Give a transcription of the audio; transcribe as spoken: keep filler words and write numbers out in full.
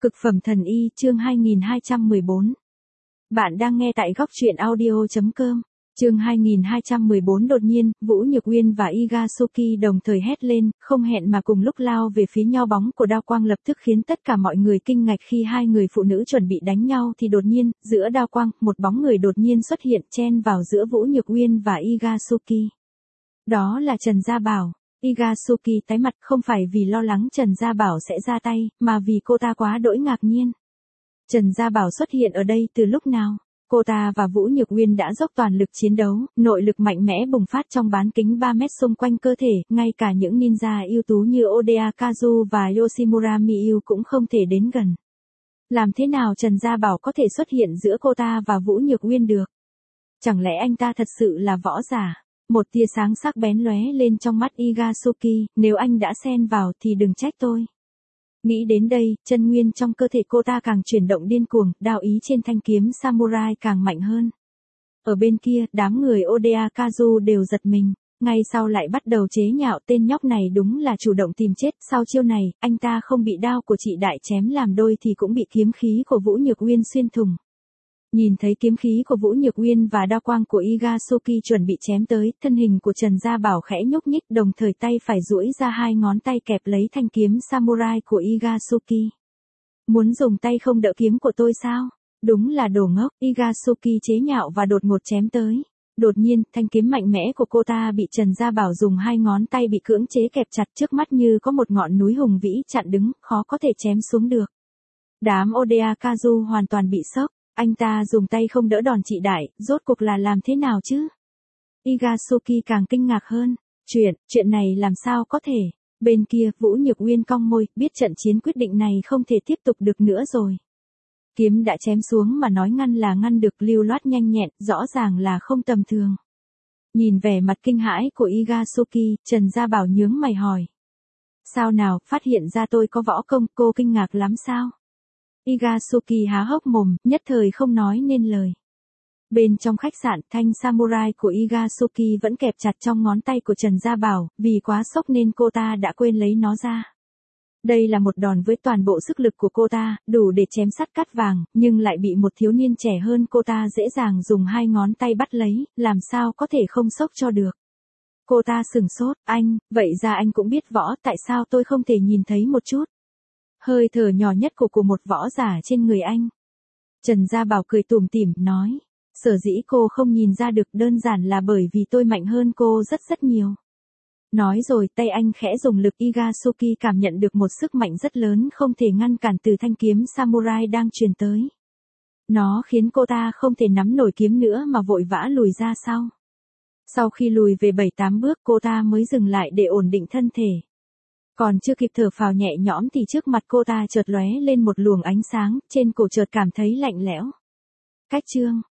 Cực phẩm thần y chương hai nghìn hai trăm mười bốn. Bạn đang nghe tại góc truyện audio chấm com. Chương hai nghìn hai trăm mười bốn đột nhiên, Vũ Nhược Uyên và Igasuki đồng thời hét lên, không hẹn mà cùng lúc lao về phía nhau. Bóng của đao quang lập tức khiến tất cả mọi người kinh ngạc. Khi hai người phụ nữ chuẩn bị đánh nhau thì đột nhiên, giữa đao quang, một bóng người đột nhiên xuất hiện chen vào giữa Vũ Nhược Uyên và Igasuki. Đó là Trần Gia Bảo. Igasuki tái mặt không phải vì lo lắng Trần Gia Bảo sẽ ra tay, mà vì cô ta quá đỗi ngạc nhiên. Trần Gia Bảo xuất hiện ở đây từ lúc nào? Cô ta và Vũ Nhược Uyên đã dốc toàn lực chiến đấu, nội lực mạnh mẽ bùng phát trong bán kính ba mét xung quanh cơ thể, ngay cả những ninja ưu tú như Oda Kazu và Yoshimura Miyu cũng không thể đến gần. Làm thế nào Trần Gia Bảo có thể xuất hiện giữa cô ta và Vũ Nhược Uyên được? Chẳng lẽ anh ta thật sự là võ giả? Một tia sáng sắc bén lóe lên trong mắt Igasuki, nếu anh đã xen vào thì đừng trách tôi. Nghĩ đến đây, chân nguyên trong cơ thể cô ta càng chuyển động điên cuồng, đao ý trên thanh kiếm samurai càng mạnh hơn. Ở bên kia, đám người Oda Kazu đều giật mình, ngay sau lại bắt đầu chế nhạo tên nhóc này đúng là chủ động tìm chết. Sau chiêu này, anh ta không bị đao của chị đại chém làm đôi thì cũng bị kiếm khí của Vũ Nhược Uyên xuyên thủng. Nhìn thấy kiếm khí của Vũ Nhược Uyên và đao quang của Igasuki chuẩn bị chém tới, thân hình của Trần Gia Bảo khẽ nhúc nhích, đồng thời tay phải duỗi ra hai ngón tay kẹp lấy thanh kiếm samurai của Igasuki. Muốn dùng tay không đỡ kiếm của tôi sao? Đúng là đồ ngốc. Igasuki chế nhạo và đột ngột chém tới. Đột nhiên, thanh kiếm mạnh mẽ của cô ta bị Trần Gia Bảo dùng hai ngón tay bị cưỡng chế kẹp chặt, trước mắt như có một ngọn núi hùng vĩ chặn đứng, khó có thể chém xuống được. Đám Oda Kazu hoàn toàn bị sốc. Anh ta dùng tay không đỡ đòn chị đại, rốt cuộc là làm thế nào chứ? Igasuki càng kinh ngạc hơn. Chuyện, chuyện này làm sao có thể? Bên kia, Vũ Nhược Uyên cong môi, biết trận chiến quyết định này không thể tiếp tục được nữa rồi. Kiếm đã chém xuống mà nói ngăn là ngăn được, lưu loát nhanh nhẹn, rõ ràng là không tầm thường. Nhìn vẻ mặt kinh hãi của Igasuki, Trần Gia Bảo nhướng mày hỏi. Sao nào, phát hiện ra tôi có võ công, cô kinh ngạc lắm sao? Igasuki há hốc mồm, nhất thời không nói nên lời. Bên trong khách sạn, thanh samurai của Igasuki vẫn kẹp chặt trong ngón tay của Trần Gia Bảo, vì quá sốc nên cô ta đã quên lấy nó ra. Đây là một đòn với toàn bộ sức lực của cô ta, đủ để chém sắt cắt vàng, nhưng lại bị một thiếu niên trẻ hơn cô ta dễ dàng dùng hai ngón tay bắt lấy, làm sao có thể không sốc cho được. Cô ta sừng sốt, anh, vậy ra anh cũng biết võ, tại sao tôi không thể nhìn thấy một chút? Hơi thở nhỏ nhất của của một võ giả trên người anh. Trần Gia Bảo cười tủm tỉm, nói. Sở dĩ cô không nhìn ra được đơn giản là bởi vì tôi mạnh hơn cô rất rất nhiều. Nói rồi tay anh khẽ dùng lực. Igasuki cảm nhận được một sức mạnh rất lớn không thể ngăn cản từ thanh kiếm samurai đang truyền tới. Nó khiến cô ta không thể nắm nổi kiếm nữa mà vội vã lùi ra sau. Sau khi lùi về bảy tám bước cô ta mới dừng lại để ổn định thân thể. Còn chưa kịp thở phào nhẹ nhõm thì trước mặt cô ta chợt lóe lên một luồng ánh sáng, trên cổ chợt cảm thấy lạnh lẽo. Cách chương,